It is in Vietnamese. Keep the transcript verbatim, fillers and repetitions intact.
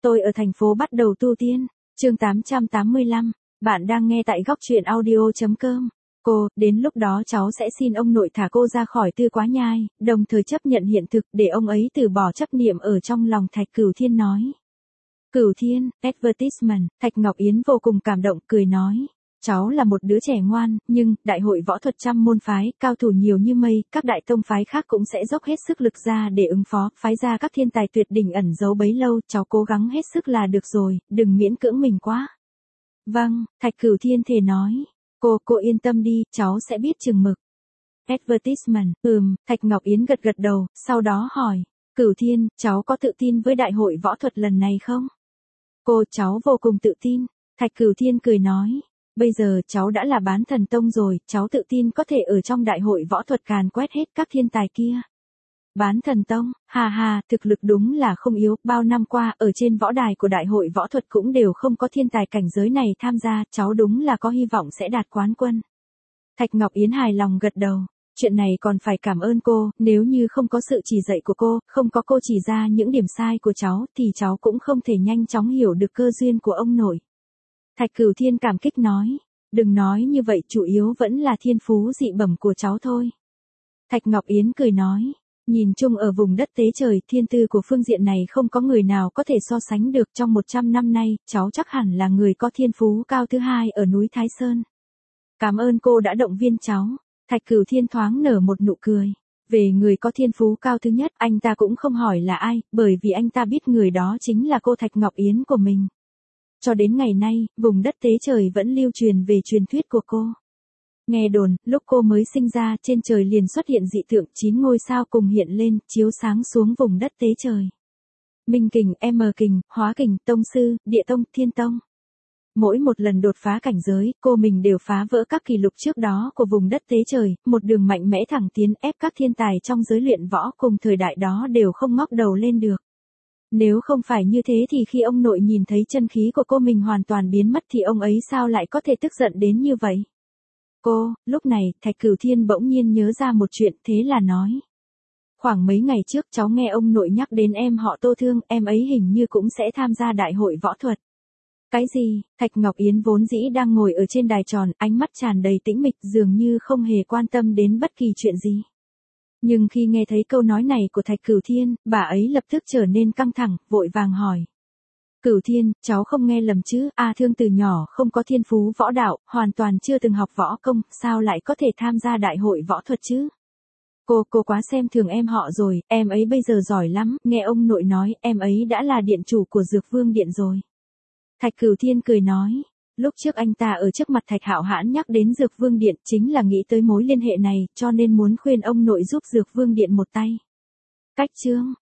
Tôi ở thành phố bắt đầu tu tiên. Chương tám trăm tám mươi lăm. Bạn đang nghe tại góc truyện audio chấm com. Cô, đến lúc đó cháu sẽ xin ông nội thả cô ra khỏi Tư Quá Nhai, đồng thời chấp nhận hiện thực để ông ấy từ bỏ chấp niệm ở trong lòng. Thạch Cửu Thiên nói. Cửu Thiên, advertisement. Thạch Ngọc Yến vô cùng cảm động, cười nói. Cháu là một đứa trẻ ngoan, nhưng, đại hội võ thuật trăm môn phái, cao thủ nhiều như mây, các đại tông phái khác cũng sẽ dốc hết sức lực ra để ứng phó, phái ra các thiên tài tuyệt đỉnh ẩn giấu bấy lâu, cháu cố gắng hết sức là được rồi, đừng miễn cưỡng mình quá. Vâng, Thạch Cửu Thiên thề nói. Cô, cô yên tâm đi, cháu sẽ biết chừng mực. Advertisement, ừm, Thạch Ngọc Yến gật gật đầu, sau đó hỏi. Cửu Thiên, cháu có tự tin với đại hội võ thuật lần này không? Cô, cháu vô cùng tự tin. Thạch Cửu Thiên cười nói. Bây giờ cháu đã là bán thần tông rồi, cháu tự tin có thể ở trong đại hội võ thuật càn quét hết các thiên tài kia. Bán thần tông, hà hà, thực lực đúng là không yếu, bao năm qua ở trên võ đài của đại hội võ thuật cũng đều không có thiên tài cảnh giới này tham gia, cháu đúng là có hy vọng sẽ đạt quán quân. Thạch Ngọc Yến hài lòng gật đầu, chuyện này còn phải cảm ơn cô, nếu như không có sự chỉ dạy của cô, không có cô chỉ ra những điểm sai của cháu thì cháu cũng không thể nhanh chóng hiểu được cơ duyên của ông nội. Thạch Cửu Thiên cảm kích nói, đừng nói như vậy, chủ yếu vẫn là thiên phú dị bẩm của cháu thôi. Thạch Ngọc Yến cười nói, nhìn chung ở vùng đất tế trời, thiên tư của phương diện này không có người nào có thể so sánh được, trong một trăm năm nay, cháu chắc hẳn là người có thiên phú cao thứ hai ở núi Thái Sơn. Cảm ơn cô đã động viên cháu. Thạch Cửu Thiên thoáng nở một nụ cười. Về người có thiên phú cao thứ nhất, anh ta cũng không hỏi là ai, bởi vì anh ta biết người đó chính là cô Thạch Ngọc Yến của mình. Cho đến ngày nay, vùng đất tế trời vẫn lưu truyền về truyền thuyết của cô. Nghe đồn, lúc cô mới sinh ra, trên trời liền xuất hiện dị tượng, chín ngôi sao cùng hiện lên, chiếu sáng xuống vùng đất tế trời. Minh Kình, M Kình, Hóa Kình, Tông Sư, Địa Tông, Thiên Tông. Mỗi một lần đột phá cảnh giới, cô mình đều phá vỡ các kỷ lục trước đó của vùng đất tế trời, một đường mạnh mẽ thẳng tiến, ép các thiên tài trong giới luyện võ cùng thời đại đó đều không ngóc đầu lên được. Nếu không phải như thế thì khi ông nội nhìn thấy chân khí của cô mình hoàn toàn biến mất thì ông ấy sao lại có thể tức giận đến như vậy? Cô, lúc này, Thạch Cửu Thiên bỗng nhiên nhớ ra một chuyện, thế là nói. Khoảng mấy ngày trước cháu nghe ông nội nhắc đến em họ Tô Thương, em ấy hình như cũng sẽ tham gia đại hội võ thuật. Cái gì? Thạch Ngọc Yến vốn dĩ đang ngồi ở trên đài tròn, ánh mắt tràn đầy tĩnh mịch, dường như không hề quan tâm đến bất kỳ chuyện gì. Nhưng khi nghe thấy câu nói này của Thạch Cửu Thiên, bà ấy lập tức trở nên căng thẳng, vội vàng hỏi. Cửu Thiên, cháu không nghe lầm chứ, A Thương từ nhỏ không có thiên phú võ đạo, hoàn toàn chưa từng học võ công, sao lại có thể tham gia đại hội võ thuật chứ? Cô, cô quá xem thường em họ rồi, em ấy bây giờ giỏi lắm, nghe ông nội nói, em ấy đã là điện chủ của Dược Vương Điện rồi. Thạch Cửu Thiên cười nói. Lúc trước anh ta ở trước mặt Thạch Hạo Hãn nhắc đến Dược Vương Điện chính là nghĩ tới mối liên hệ này, cho nên muốn khuyên ông nội giúp Dược Vương Điện một tay. Cách chương,